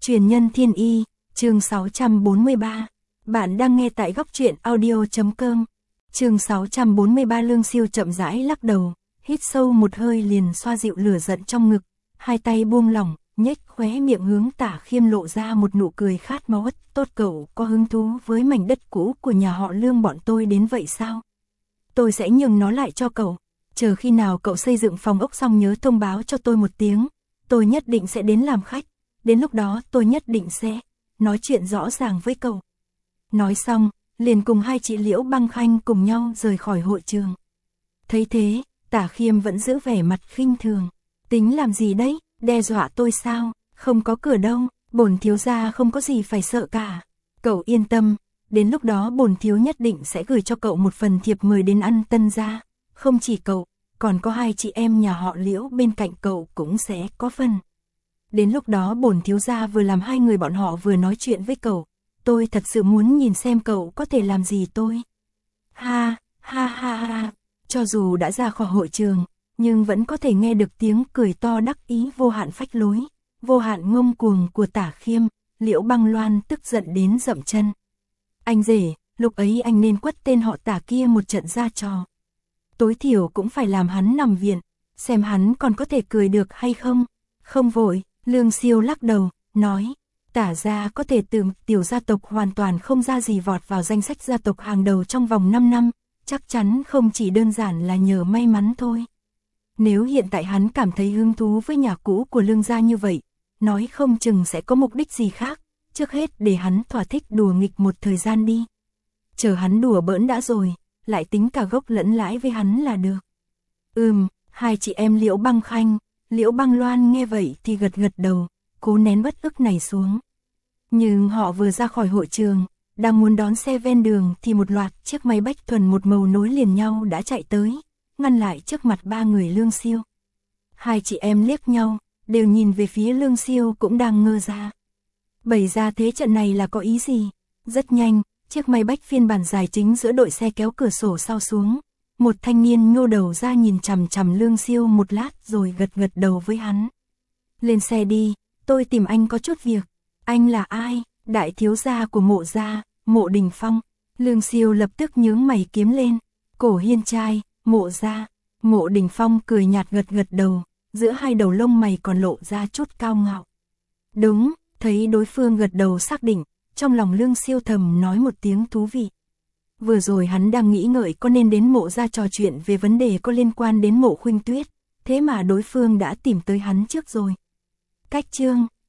Truyền nhân thiên y, chương 643. Bạn đang nghe tại góc truyện audio.com. Chương 643. Lương Siêu chậm rãi lắc đầu, hít sâu một hơi liền xoa dịu lửa giận trong ngực, hai tay buông lỏng, nhếch khóe miệng hướng Tả Khiêm lộ ra một nụ cười khát máu. Tốt, cậu có hứng thú với mảnh đất cũ của nhà họ Lương bọn tôi đến vậy sao? Tôi sẽ nhường nó lại cho cậu. Chờ khi nào cậu xây dựng phòng ốc xong nhớ thông báo cho tôi một tiếng, tôi nhất định sẽ đến làm khách. Đến lúc đó tôi nhất định sẽ nói chuyện rõ ràng với cậu. Nói xong, liền cùng hai chị Liễu Băng Khanh cùng nhau rời khỏi hội trường. Thấy thế, Tả Khiêm vẫn giữ vẻ mặt khinh thường. Tính làm gì đấy, đe dọa tôi sao? Không có cửa đâu, bổn thiếu gia không có gì phải sợ cả. Cậu yên tâm, đến lúc đó bổn thiếu nhất định sẽ gửi cho cậu một phần thiệp mời đến ăn Tân gia. Không chỉ cậu, còn có hai chị em nhà họ Liễu bên cạnh cậu cũng sẽ có phần. Đến lúc đó bổn thiếu gia vừa làm hai người bọn họ vừa nói chuyện với cậu. Tôi thật sự muốn nhìn xem cậu có thể làm gì tôi. Ha, ha ha ha. Cho dù đã ra khỏi hội trường, nhưng vẫn có thể nghe được tiếng cười to đắc ý vô hạn phách lối, vô hạn ngông cuồng của Tả Khiêm. Liễu Băng Loan tức giận đến dậm chân. Anh rể, lúc ấy anh nên quất tên họ Tả kia một trận ra trò. Tối thiểu cũng phải làm hắn nằm viện, xem hắn còn có thể cười được hay không. Không vội, Lương Siêu lắc đầu, nói, Tả gia có thể từ tiểu gia tộc hoàn toàn không ra gì vọt vào danh sách gia tộc hàng đầu trong vòng 5 năm, chắc chắn không chỉ đơn giản là nhờ may mắn thôi. Nếu hiện tại hắn cảm thấy hứng thú với nhà cũ của Lương gia như vậy, nói không chừng sẽ có mục đích gì khác, trước hết để hắn thỏa thích đùa nghịch một thời gian đi. Chờ hắn đùa bỡn đã rồi, lại tính cả gốc lẫn lãi với hắn là được. Hai chị em Liễu Băng Khanh, Liễu Băng Loan nghe vậy thì gật gật đầu, cố nén bất ức này xuống. Nhưng họ vừa ra khỏi hội trường, đang muốn đón xe ven đường thì một loạt chiếc máy Bách Thuần một màu nối liền nhau đã chạy tới, ngăn lại trước mặt ba người Lương Siêu. Hai chị em liếc nhau, đều nhìn về phía Lương Siêu cũng đang ngơ ra. Bày ra thế trận này là có ý gì? Rất nhanh, chiếc máy Bách phiên bản dài chính giữa đội xe kéo cửa sổ sau xuống. Một thanh niên nhô đầu ra nhìn chằm chằm Lương Siêu một lát rồi gật gật đầu với hắn. Lên xe đi, tôi tìm anh có chút việc. Anh là ai? Đại thiếu gia của Mộ gia, Mộ Đình Phong. Lương Siêu lập tức nhướng mày kiếm lên. Cổ Hiên trai, Mộ gia. Mộ Đình Phong cười nhạt gật gật đầu, giữa hai đầu lông mày còn lộ ra chút cao ngạo. Đúng, thấy đối phương gật đầu xác định, trong lòng Lương Siêu thầm nói một tiếng thú vị. Vừa rồi hắn đang nghĩ ngợi có nên đến Mộ gia trò chuyện về vấn đề có liên quan đến Mộ Khuynh Tuyết, thế mà đối phương đã tìm tới hắn trước rồi. Cách chương